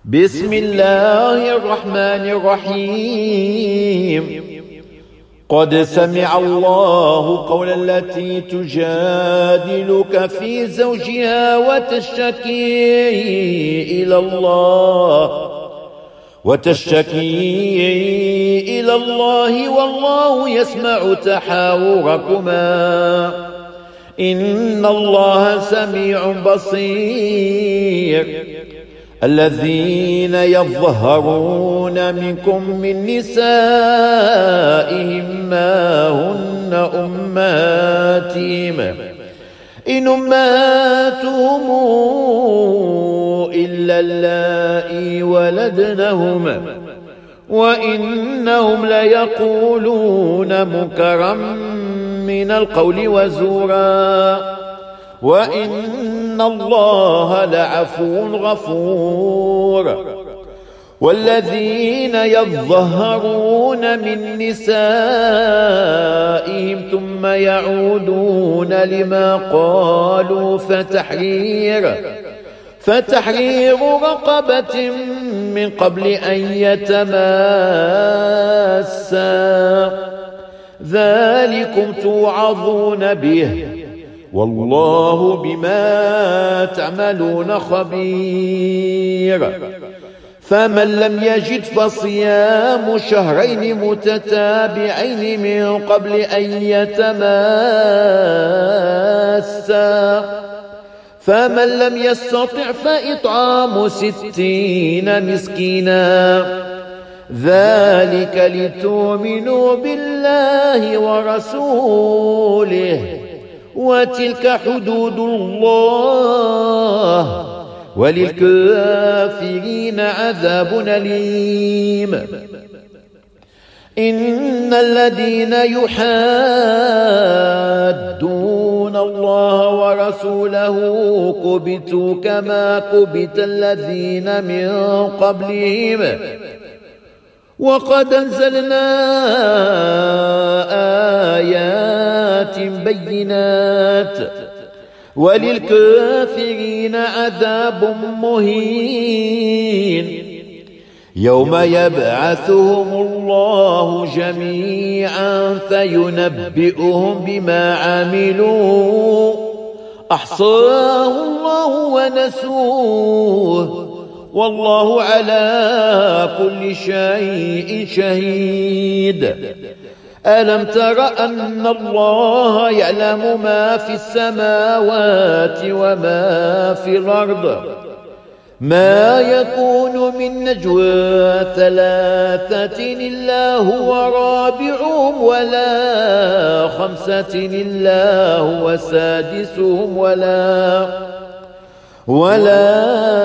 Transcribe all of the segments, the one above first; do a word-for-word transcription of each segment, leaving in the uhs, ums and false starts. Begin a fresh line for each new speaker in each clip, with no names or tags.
بسم الله الرحمن الرحيم. قد سمع الله قول التي تجادلك في زوجها وتشتكي إلى الله وتشتكي إلى الله والله يسمع تحاوركما إن الله سميع بصير. الذين يظهرون منكم من نسائهم ما هن أمهاتهم إن أمهاتهم إلا اللائي ولدنهم وإنهم ليقولون منكرا من القول وزورا وإن الله لعفو غفور. والذين يظهرون من نسائهم ثم يعودون لما قالوا فتحرير فتحرير رقبة من قبل أن يتماسا ذلكم توعظون به والله بما تعملون خبير. فمن لم يجد فصيام شهرين متتابعين من قبل أن يتماسا فمن لم يستطع فإطعام ستين مسكينا ذلك لتؤمنوا بالله ورسوله وتلك حدود الله وللكافرين عذاب أليم. إن الذين يحادون الله ورسوله كبتوا كما كبت الذين من قبلهم وقد أنزلنا آيات بينات وللكافرين عذاب مهين. يوم يبعثهم الله جميعا فينبئهم بما عملوا أحصاه الله ونسوه والله على كل شيء شهيد. ألم تر أن الله يعلم ما في السماوات وما في الأرض ما يكون من نجوى ثلاثة إلا هو رابعهم ولا خمسة إلا هو سادسهم ولا ولا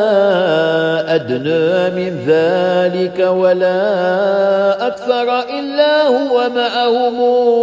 أدنى من ذلك ولا أكثر إلا هو معهم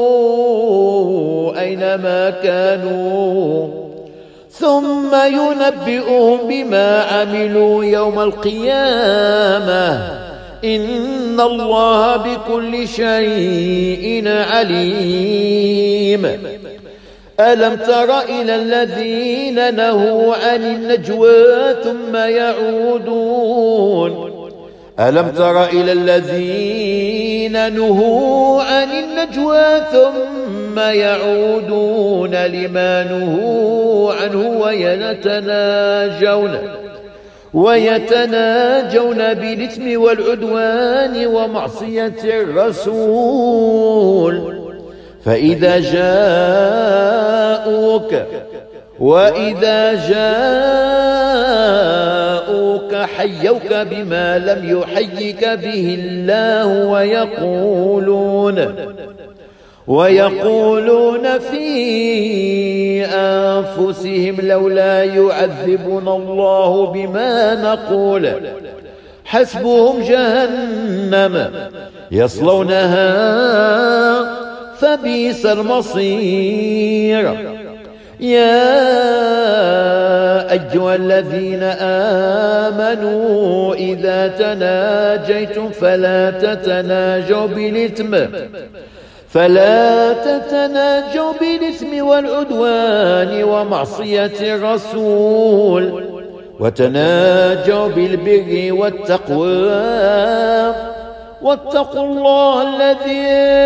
أينما كانوا ثم ينبئهم بما عملوا يوم القيامة إن الله بكل شيء عليم. ألم تر إلى الذين نهوا عن النجوى ثم يعودون ألم تر إلى الذين نهوا عن النجوى ثم يعودون لما نهوا عنه ويتناجون ويتناجون بالإثم والعدوان ومعصية الرسول فإذا جاءوك وإذا جاءوك حيوك بما لم يحيك به الله ويقولون ويقولون في أنفسهم لولا يعذبنا الله بما نقول حسبهم جهنم يصلونها فبئس المصير. يا أيها الذين آمنوا إذا تناجيتم فلا تتناجوا بالإثم فلا تتناجوا بالإثم والعدوان ومعصية الرسول وتناجوا بالبر والتقوى واتقوا الله الذي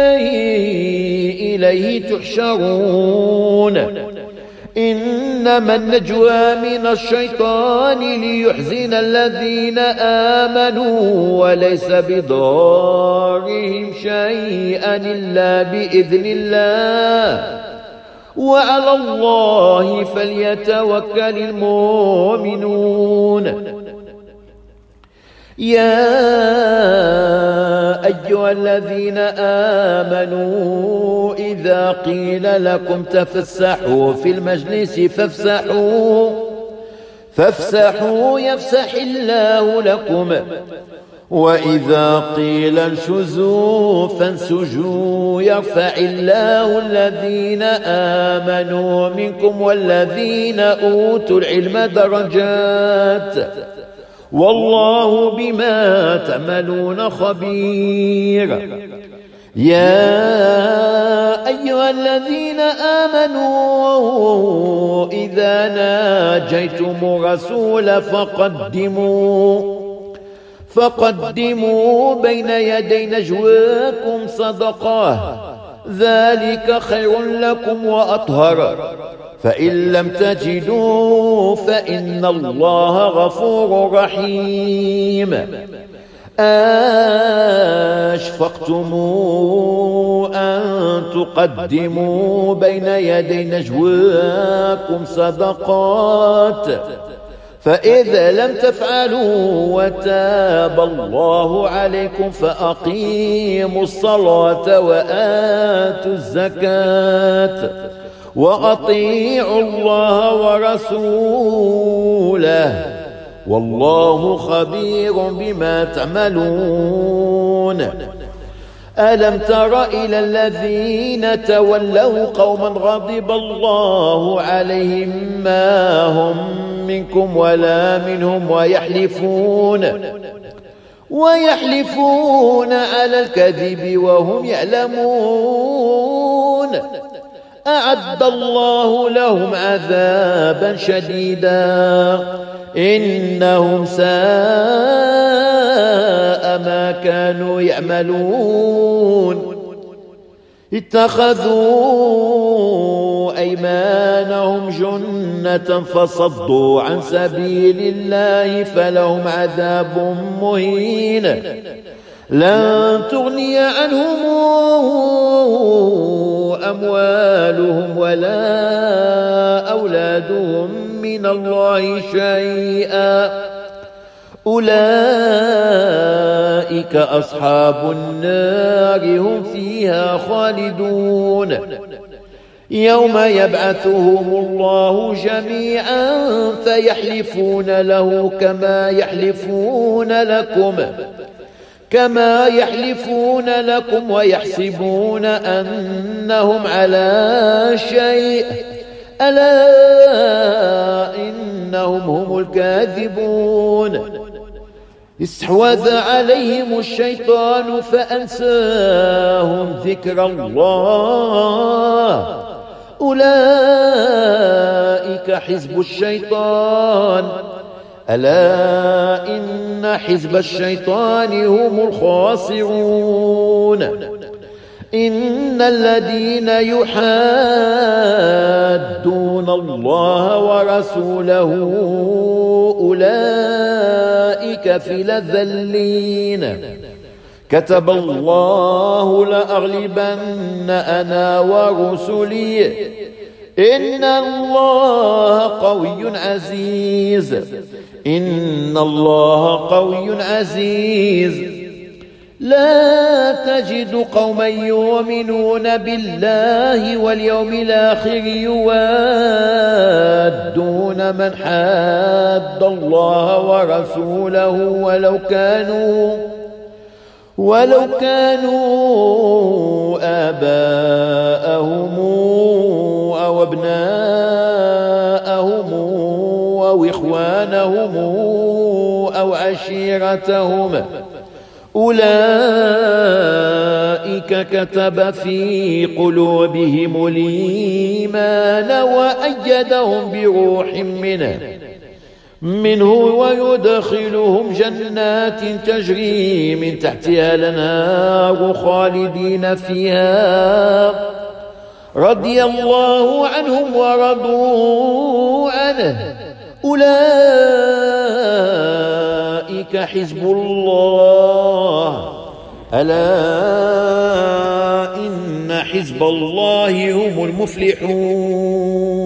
إليه تحشرون إنما النجوى من الشيطان ليحزن الذين آمنوا وليس بضارهم شيئا إلا بإذن الله وعلى الله فليتوكل المؤمنون. يا أيها الذين آمنوا إذا قيل لكم تفسحوا في المجلس فافسحوا فافسحوا يفسح الله لكم وإذا قيل انشزوا فانسجوا يرفع الله الذين آمنوا منكم والذين أوتوا العلم درجات والله بما تعملون خبير. يا أيها الذين آمنوا إذا ناجيتم الرسول فقدموا فقدموا بين يدي نجواكم صدقة ذلك خير لكم وأطهر فإن لم تجدوا فإن الله غفور رحيم. أشفقتم أن تقدموا بين يدي نجواكم صدقات فإذا لم تفعلوا وتاب الله عليكم فأقيموا الصلاة وآتوا الزكاة وأطيعوا الله ورسوله والله خبير بما تعملون. ألم تر إلى الذين تولوا قوما غضب الله عليهم ما هم منكم ولا منهم ويحلفون ويحلفون على الكذب وهم يعلمون أعد الله لهم عذابا شديدا إنهم ساء ما كانوا يعملون. اتخذوا أيمانهم جنة فصدوا عن سبيل الله فلهم عذاب مهين لن تغني عنهم أموالهم ولا أولادهم من الله شيئا أولئك أصحاب النار هم فيها خالدون. يوم يبعثهم الله جميعا فيحلفون له كما يحلفون لكم كما يحلفون لكم ويحسبون أنهم على شيء ألا إنهم هم الكاذبون. استحوذ عليهم الشيطان فأنساهم ذكر الله أولئك حزب الشيطان ألا إن حزب الشيطان هم الخاسرون. إن الذين يحادون الله ورسوله أولئك في الأذلين. كتب الله لأغلبن أنا ورسلي إن الله قوي عزيز إن الله قوي عزيز. لا تجد قوما يؤمنون بالله واليوم الآخر يوادون من حاد الله ورسوله ولو كانوا ولو كانوا آباءهم أو أبناءهم أو إخوانهم أو عشيرتهم أولئك كتب في قلوبهم الإيمان وأيدهم بروح منه منه ويدخلهم جنات تجري من تحتها الأنهار خالدين فيها رضي الله عنهم ورضوا عنه أولئك حزب الله ألا إن حزب الله هم المفلحون.